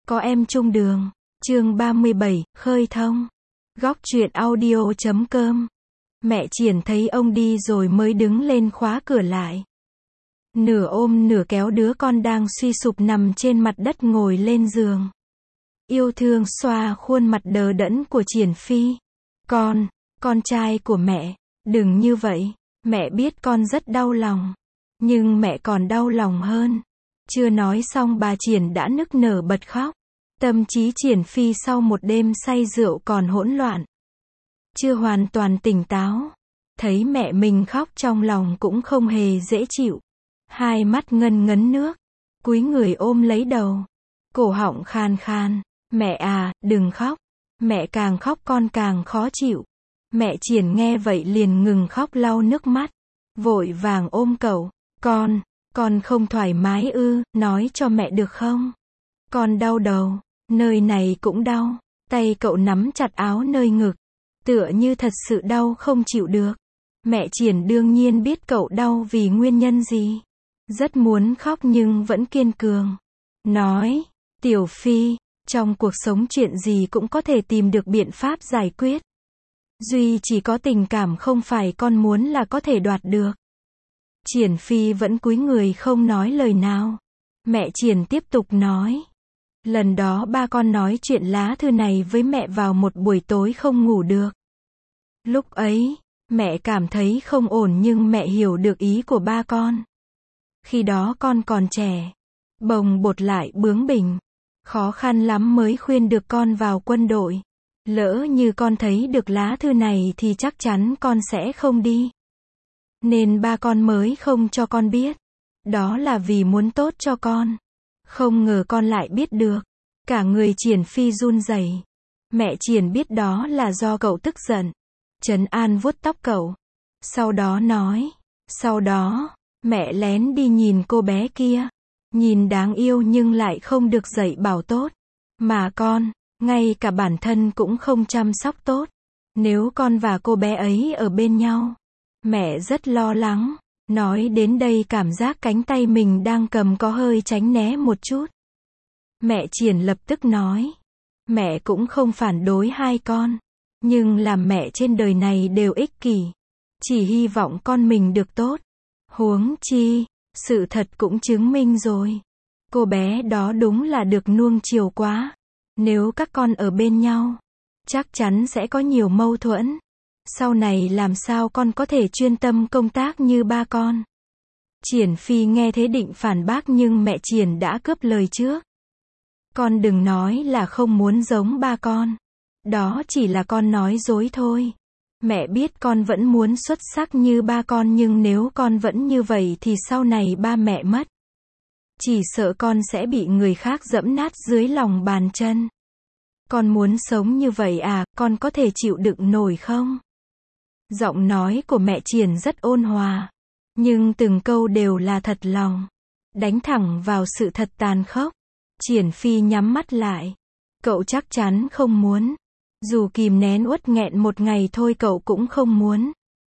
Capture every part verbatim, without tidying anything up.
Có em chung đường. Chương ba mươi bảy, khơi thông. Góc truyện audio chấm com. Mẹ Triển thấy ông đi rồi mới đứng lên khóa cửa lại. Nửa ôm nửa kéo đứa con đang suy sụp nằm trên mặt đất ngồi lên giường. Yêu thương xoa khuôn mặt đờ đẫn của Triển Phi. Con, con trai của mẹ, đừng như vậy. Mẹ biết con rất đau lòng. Nhưng mẹ còn đau lòng hơn. Chưa nói xong bà Triển đã nức nở bật khóc. Tâm trí Triển Phi sau một đêm say rượu còn hỗn loạn. Chưa hoàn toàn tỉnh táo. Thấy mẹ mình khóc trong lòng cũng không hề dễ chịu. Hai mắt ngân ngấn nước. Cúi người ôm lấy đầu. Cổ họng khan khan. Mẹ à, đừng khóc. Mẹ càng khóc con càng khó chịu. Mẹ Triển nghe vậy liền ngừng khóc lau nước mắt. Vội vàng ôm cậu. Con, con không thoải mái ư, nói cho mẹ được không? Con đau đầu. Nơi này cũng đau. Tay cậu nắm chặt áo nơi ngực. Tựa như thật sự đau không chịu được. Mẹ Triển đương nhiên biết cậu đau vì nguyên nhân gì. Rất muốn khóc nhưng vẫn kiên cường. Nói, Tiểu Phi, trong cuộc sống chuyện gì cũng có thể tìm được biện pháp giải quyết. Duy chỉ có tình cảm không phải con muốn là có thể đoạt được. Triển Phi vẫn cúi người không nói lời nào. Mẹ Triển tiếp tục nói. Lần đó ba con nói chuyện lá thư này với mẹ vào một buổi tối không ngủ được. Lúc ấy, mẹ cảm thấy không ổn nhưng mẹ hiểu được ý của ba con. Khi đó con còn trẻ, bồng bột lại bướng bỉnh. Khó khăn lắm mới khuyên được con vào quân đội. Lỡ như con thấy được lá thư này thì chắc chắn con sẽ không đi. Nên ba con mới không cho con biết. Đó là vì muốn tốt cho con. Không ngờ con lại biết được. Cả người Triển Phi run rẩy. Mẹ Triển biết đó là do cậu tức giận. Trấn an vuốt tóc cậu. Sau đó nói. Sau đó, mẹ lén đi nhìn cô bé kia. Nhìn đáng yêu nhưng lại không được dạy bảo tốt. Mà con, ngay cả bản thân cũng không chăm sóc tốt. Nếu con và cô bé ấy ở bên nhau, mẹ rất lo lắng. Nói đến đây cảm giác cánh tay mình đang cầm có hơi tránh né một chút. Mẹ Triển lập tức nói. Mẹ cũng không phản đối hai con. Nhưng làm mẹ trên đời này đều ích kỷ. Chỉ hy vọng con mình được tốt. Huống chi, sự thật cũng chứng minh rồi. Cô bé đó đúng là được nuông chiều quá. Nếu các con ở bên nhau, chắc chắn sẽ có nhiều mâu thuẫn. Sau này làm sao con có thể chuyên tâm công tác như ba con? Triển Phi nghe thế định phản bác nhưng mẹ Triển đã cướp lời trước. Con đừng nói là không muốn giống ba con. Đó chỉ là con nói dối thôi. Mẹ biết con vẫn muốn xuất sắc như ba con nhưng nếu con vẫn như vậy thì sau này ba mẹ mất. Chỉ sợ con sẽ bị người khác giẫm nát dưới lòng bàn chân. Con muốn sống như vậy à, con có thể chịu đựng nổi không? Giọng nói của mẹ Triển rất ôn hòa. Nhưng từng câu đều là thật lòng. Đánh thẳng vào sự thật tàn khốc. Triển Phi nhắm mắt lại. Cậu chắc chắn không muốn. Dù kìm nén uất nghẹn một ngày thôi cậu cũng không muốn.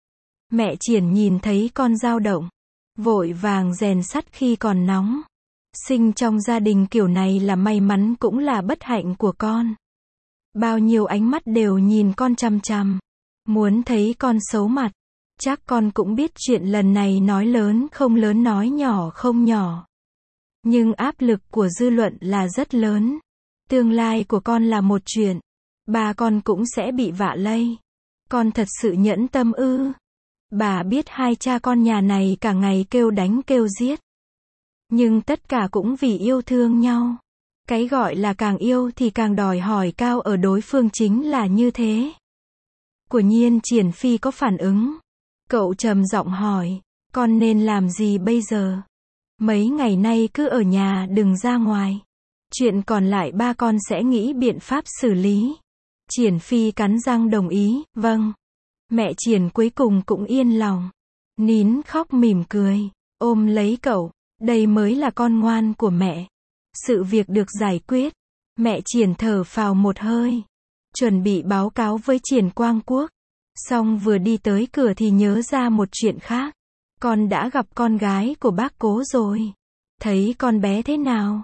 Mẹ Triển nhìn thấy con dao động. Vội vàng rèn sắt khi còn nóng. Sinh trong gia đình kiểu này là may mắn cũng là bất hạnh của con. Bao nhiêu ánh mắt đều nhìn con chằm chằm. Muốn thấy con xấu mặt. Chắc con cũng biết chuyện lần này nói lớn không lớn nói nhỏ không nhỏ. Nhưng áp lực của dư luận là rất lớn. Tương lai của con là một chuyện. Ba con cũng sẽ bị vạ lây. Con thật sự nhẫn tâm ư? Bà biết hai cha con nhà này cả ngày kêu đánh kêu giết. Nhưng tất cả cũng vì yêu thương nhau. Cái gọi là càng yêu thì càng đòi hỏi cao ở đối phương chính là như thế. Của nhiên Triển Phi có phản ứng. Cậu trầm giọng hỏi. Con nên làm gì bây giờ? Mấy ngày nay cứ ở nhà đừng ra ngoài. Chuyện còn lại ba con sẽ nghĩ biện pháp xử lý. Triển Phi cắn răng đồng ý. Vâng. Mẹ Triển cuối cùng cũng yên lòng. Nín khóc mỉm cười. Ôm lấy cậu. Đây mới là con ngoan của mẹ. Sự việc được giải quyết. Mẹ Triển thở phào một hơi. Chuẩn bị báo cáo với Triển Quang Quốc. Xong vừa đi tới cửa thì nhớ ra một chuyện khác. Con đã gặp con gái của bác Cố rồi. Thấy con bé thế nào?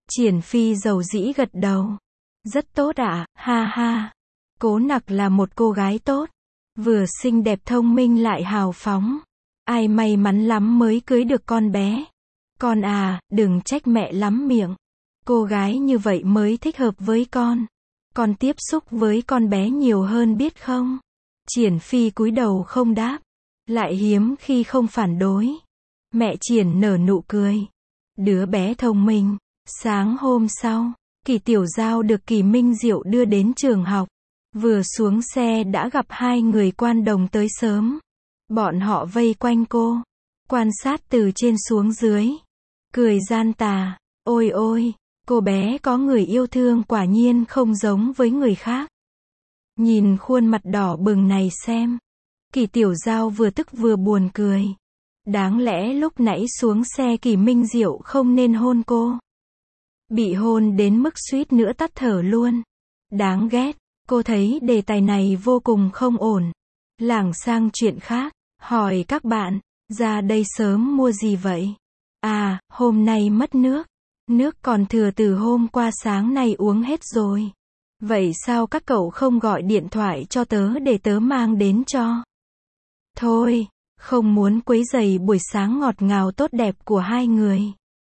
Triển Phi dầu dĩ gật đầu. Rất tốt ạ, ha ha. Cố Nặc là một cô gái tốt. Vừa xinh đẹp thông minh lại hào phóng. Ai may mắn lắm mới cưới được con bé. Con à, đừng trách mẹ lắm miệng. Cô gái như vậy mới thích hợp với con. Con tiếp xúc với con bé nhiều hơn biết không? Triển Phi cúi đầu không đáp. Lại hiếm khi không phản đối. Mẹ Triển nở nụ cười. Đứa bé thông minh. Sáng hôm sau, Kỳ Tiểu Giao được Kỳ Minh Diệu đưa đến trường học. Vừa xuống xe đã gặp hai người quan đồng tới sớm. Bọn họ vây quanh cô, quan sát từ trên xuống dưới. Cười gian tà. Ôi ôi, cô bé có người yêu thương quả nhiên không giống với người khác. Nhìn khuôn mặt đỏ bừng này xem. Kỳ Tiểu Giao vừa tức vừa buồn cười. Đáng lẽ lúc nãy xuống xe Kỳ Minh Diệu không nên hôn cô. Bị hôn đến mức suýt nữa tắt thở luôn. Đáng ghét, cô thấy đề tài này vô cùng không ổn. Lảng sang chuyện khác, hỏi các bạn, ra đây sớm mua gì vậy? À, hôm nay mất nước. Nước còn thừa từ hôm qua sáng nay uống hết rồi. Vậy sao các cậu không gọi điện thoại cho tớ để tớ mang đến cho? Thôi, không muốn quấy rầy buổi sáng ngọt ngào tốt đẹp của hai người.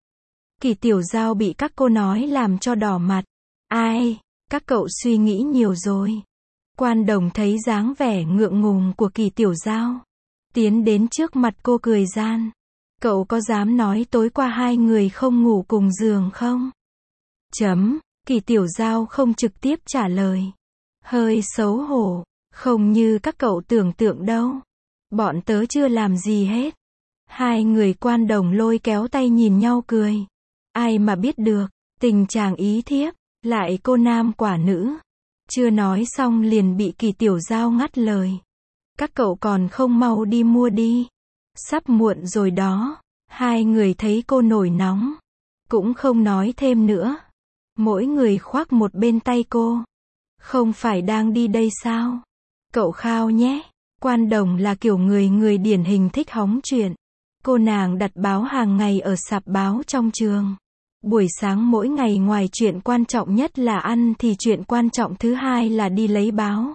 Kỳ Tiểu Giao bị các cô nói làm cho đỏ mặt. Ai, các cậu suy nghĩ nhiều rồi. Quan đồng thấy dáng vẻ ngượng ngùng của Kỳ Tiểu Giao. Tiến đến trước mặt cô cười gian. Cậu có dám nói tối qua hai người không ngủ cùng giường không? Chấm, Kỳ Tiểu Giao không trực tiếp trả lời. Hơi xấu hổ, không như các cậu tưởng tượng đâu. Bọn tớ chưa làm gì hết. Hai người quan đồng lôi kéo tay nhìn nhau cười. Ai mà biết được, tình chàng ý thiếp, lại cô nam quả nữ. Chưa nói xong liền bị Kỳ Tiểu Giao ngắt lời. Các cậu còn không mau đi mua đi. Sắp muộn rồi đó. Hai người thấy cô nổi nóng. Cũng không nói thêm nữa. Mỗi người khoác một bên tay cô. Không phải đang đi đây sao? Cậu khao nhé. Quan đồng là kiểu người người điển hình thích hóng chuyện. Cô nàng đặt báo hàng ngày ở sạp báo trong trường. Buổi sáng mỗi ngày ngoài chuyện quan trọng nhất là ăn thì chuyện quan trọng thứ hai là đi lấy báo.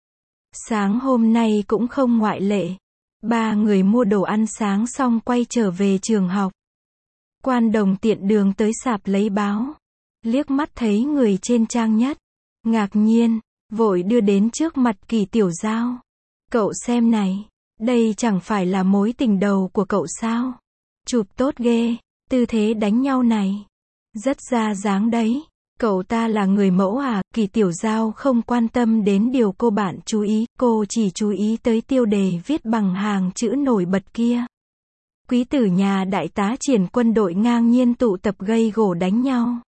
Sáng hôm nay cũng không ngoại lệ. Ba người mua đồ ăn sáng xong quay trở về trường học. Quan đồng tiện đường tới sạp lấy báo. Liếc mắt thấy người trên trang nhất. Ngạc nhiên, vội đưa đến trước mặt Kỳ Tiểu Giao. Cậu xem này, đây chẳng phải là mối tình đầu của cậu sao? Chụp tốt ghê, tư thế đánh nhau này. Rất ra dáng đấy. Cậu ta là người mẫu à? Kỳ Tiểu Giao không quan tâm đến điều cô bạn chú ý, cô chỉ chú ý tới tiêu đề viết bằng hàng chữ nổi bật kia. Quý tử nhà đại tá Triển quân đội ngang nhiên tụ tập gây gổ đánh nhau.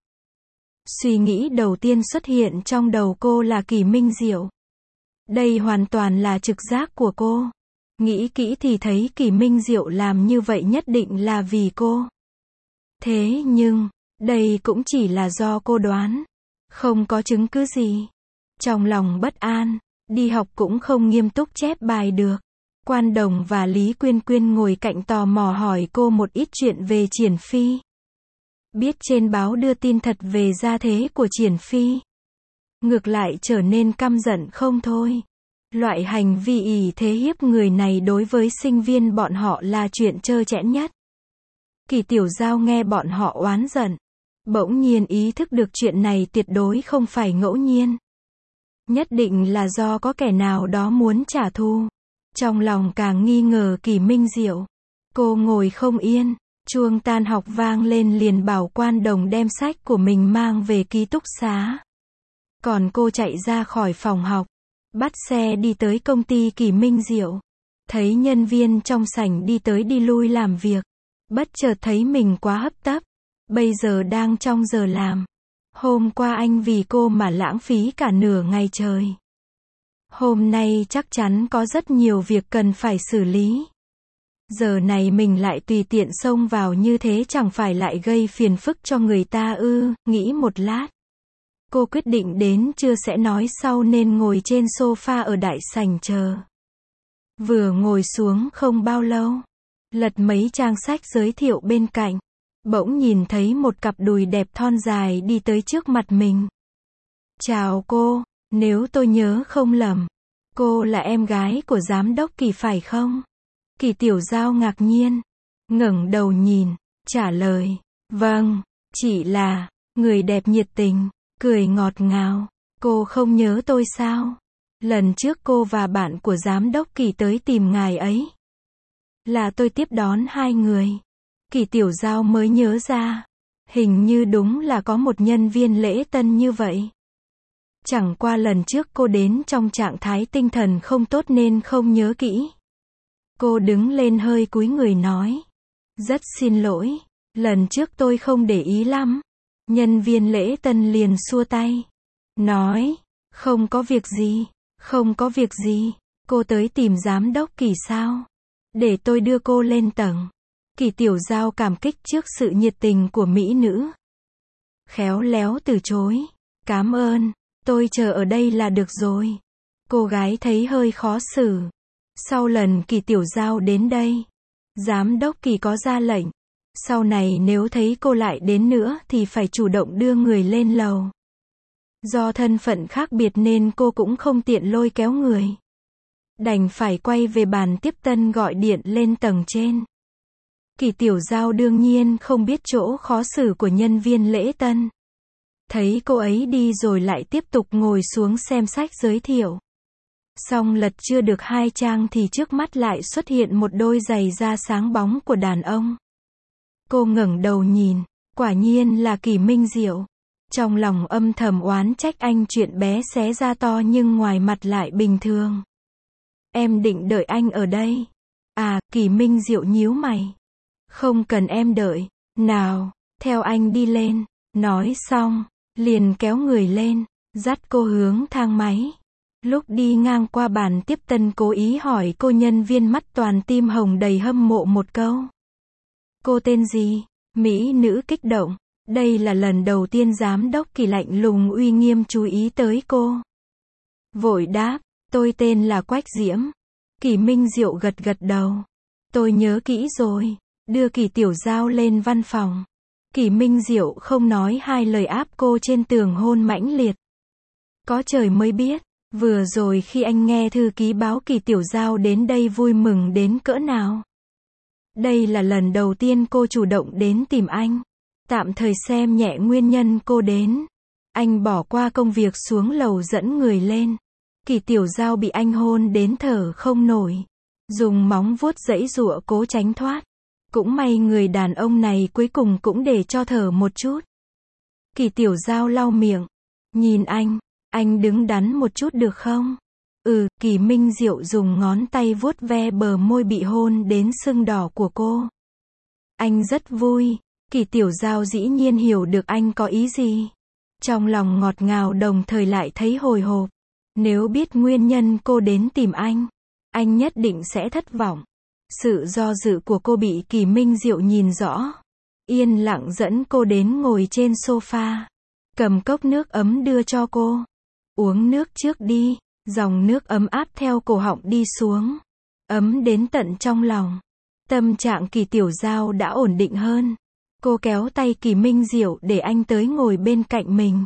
Suy nghĩ đầu tiên xuất hiện trong đầu cô là Kỳ Minh Diệu. Đây hoàn toàn là trực giác của cô. Nghĩ kỹ thì thấy Kỳ Minh Diệu làm như vậy nhất định là vì cô. Thế nhưng, đây cũng chỉ là do cô đoán. Không có chứng cứ gì. Trong lòng bất an, đi học cũng không nghiêm túc chép bài được. Quan đồng và Lý Quyên Quyên ngồi cạnh tò mò hỏi cô một ít chuyện về Triển Phi. Biết trên báo đưa tin thật về gia thế của Triển Phi. Ngược lại trở nên căm giận không thôi. Loại hành vi ỷ thế hiếp người này đối với sinh viên bọn họ là chuyện trơ trẽn nhất. Kỳ Tiểu Giao nghe bọn họ oán giận. Bỗng nhiên ý thức được chuyện này tuyệt đối không phải ngẫu nhiên. Nhất định là do có kẻ nào đó muốn trả thù. Trong lòng càng nghi ngờ Kỳ Minh Diệu. Cô ngồi không yên. Chuông tan học vang lên liền bảo quan đồng đem sách của mình mang về ký túc xá. Còn cô chạy ra khỏi phòng học. Bắt xe đi tới công ty Kỳ Minh Diệu. Thấy nhân viên trong sảnh đi tới đi lui làm việc. Bất chợt thấy mình quá hấp tấp. Bây giờ đang trong giờ làm. Hôm qua anh vì cô mà lãng phí cả nửa ngày trời. Hôm nay chắc chắn có rất nhiều việc cần phải xử lý. Giờ này mình lại tùy tiện xông vào như thế chẳng phải lại gây phiền phức cho người ta ư? Nghĩ một lát. Cô quyết định đến trưa sẽ nói sau nên ngồi trên sofa ở đại sảnh chờ. Vừa ngồi xuống không bao lâu. Lật mấy trang sách giới thiệu bên cạnh. bỗng nhìn thấy một cặp đùi đẹp thon dài đi tới trước mặt mình. Chào cô, nếu tôi nhớ không lầm, cô là em gái của giám đốc Kỳ phải không? Kỳ Tiểu Giao ngạc nhiên, ngẩng đầu nhìn, trả lời, vâng, chỉ là, người đẹp nhiệt tình, cười ngọt ngào, cô không nhớ tôi sao? Lần trước cô và bạn của giám đốc Kỳ tới tìm ngài ấy. Là tôi tiếp đón hai người. Kỳ Tiểu Giao mới nhớ ra, hình như đúng là có một nhân viên lễ tân như vậy. Chẳng qua lần trước cô đến trong trạng thái tinh thần không tốt nên không nhớ kỹ. Cô đứng lên hơi cúi người nói, rất xin lỗi, lần trước tôi không để ý lắm. Nhân viên lễ tân liền xua tay, nói, không có việc gì, không có việc gì, cô tới tìm giám đốc Kỳ sao? Để tôi đưa cô lên tầng. Kỳ Tiểu Giao cảm kích trước sự nhiệt tình của mỹ nữ. Khéo léo từ chối, cảm ơn, tôi chờ ở đây là được rồi. Cô gái thấy hơi khó xử. Sau lần Kỳ Tiểu Giao đến đây, giám đốc Kỳ có ra lệnh, sau này nếu thấy cô lại đến nữa thì phải chủ động đưa người lên lầu. Do thân phận khác biệt nên cô cũng không tiện lôi kéo người. Đành phải quay về bàn tiếp tân gọi điện lên tầng trên. Kỳ Tiểu Giao đương nhiên không biết chỗ khó xử của nhân viên lễ tân. Thấy cô ấy đi rồi lại tiếp tục ngồi xuống xem sách giới thiệu. Xong lật chưa được hai trang thì trước mắt lại xuất hiện một đôi giày da sáng bóng của đàn ông. Cô ngẩng đầu nhìn, quả nhiên là Kỳ Minh Diệu. Trong lòng âm thầm oán trách anh chuyện bé xé ra to nhưng ngoài mặt lại bình thường. Em định đợi anh ở đây. À, Kỳ Minh Diệu nhíu mày. Không cần em đợi, nào, theo anh đi lên. Nói xong, liền kéo người lên, dắt cô hướng thang máy. Lúc đi ngang qua bàn tiếp tân cố ý hỏi cô nhân viên mắt toàn tim hồng đầy hâm mộ một câu. Cô tên gì? Mỹ nữ kích động. Đây là lần đầu tiên giám đốc Kỳ lạnh lùng uy nghiêm chú ý tới cô. Vội đáp, tôi tên là Quách Diễm. Kỳ Minh Diệu gật gật đầu. Tôi nhớ kỹ rồi. Đưa Kỳ Tiểu Giao lên văn phòng. Kỳ Minh Diệu không nói hai lời áp cô trên tường hôn mãnh liệt. Có trời mới biết, vừa rồi khi anh nghe thư ký báo Kỳ Tiểu Giao đến đây vui mừng đến cỡ nào. Đây là lần đầu tiên cô chủ động đến tìm anh. Tạm thời xem nhẹ nguyên nhân cô đến. Anh bỏ qua công việc xuống lầu dẫn người lên. Kỳ Tiểu Giao bị anh hôn đến thở không nổi. Dùng móng vuốt giãy giụa cố tránh thoát. Cũng may người đàn ông này cuối cùng cũng để cho thở một chút. Kỳ Tiểu Giao lau miệng. Nhìn anh, anh đứng đắn một chút được không? Ừ, Kỳ Minh Diệu dùng ngón tay vuốt ve bờ môi bị hôn đến sưng đỏ của cô. Anh rất vui. Kỳ Tiểu Giao dĩ nhiên hiểu được anh có ý gì. Trong lòng ngọt ngào đồng thời lại thấy hồi hộp. Nếu biết nguyên nhân cô đến tìm anh, anh nhất định sẽ thất vọng. Sự do dự của cô bị Kỳ Minh Diệu nhìn rõ. Yên lặng dẫn cô đến ngồi trên sofa. Cầm cốc nước ấm đưa cho cô. Uống nước trước đi. Dòng nước ấm áp theo cổ họng đi xuống. Ấm đến tận trong lòng. Tâm trạng Kỳ Tiểu Giao đã ổn định hơn. Cô kéo tay Kỳ Minh Diệu để anh tới ngồi bên cạnh mình.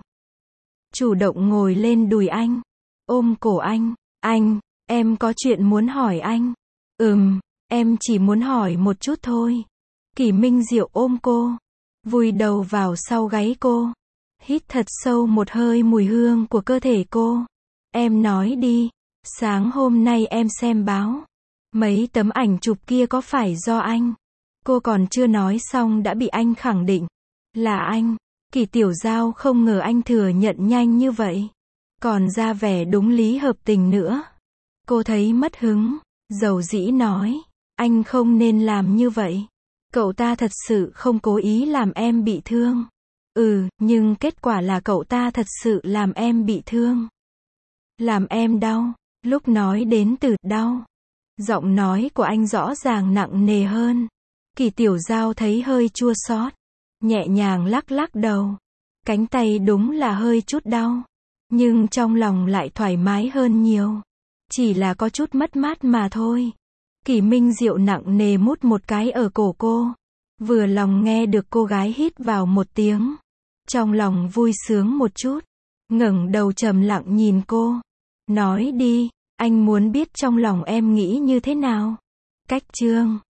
Chủ động ngồi lên đùi anh. Ôm cổ anh. Anh, em có chuyện muốn hỏi anh. Ừm, em chỉ muốn hỏi một chút thôi. Kỳ Minh Diệu ôm cô. Vùi đầu vào sau gáy cô. Hít thật sâu một hơi mùi hương của cơ thể cô. Em nói đi. Sáng hôm nay em xem báo. Mấy tấm ảnh chụp kia có phải do anh? Cô còn chưa nói xong đã bị anh khẳng định. Là anh. Kỳ Tiểu Giao không ngờ anh thừa nhận nhanh như vậy. Còn ra vẻ đúng lý hợp tình nữa. Cô thấy mất hứng. Dầu dĩ nói. Anh không nên làm như vậy. Cậu ta thật sự không cố ý làm em bị thương. Ừ, nhưng kết quả là cậu ta thật sự làm em bị thương. Làm em đau. Lúc nói đến từ đau, giọng nói của anh rõ ràng nặng nề hơn. Kỳ Tiểu Giao thấy hơi chua xót, nhẹ nhàng lắc lắc đầu. Cánh tay đúng là hơi chút đau, nhưng trong lòng lại thoải mái hơn nhiều. Chỉ là có chút mất mát mà thôi. Kỳ Minh Diệu nặng nề mút một cái ở cổ cô. Vừa lòng nghe được cô gái hít vào một tiếng. Trong lòng vui sướng một chút. Ngẩng đầu trầm lặng nhìn cô. Nói đi, anh muốn biết trong lòng em nghĩ như thế nào. Cách chương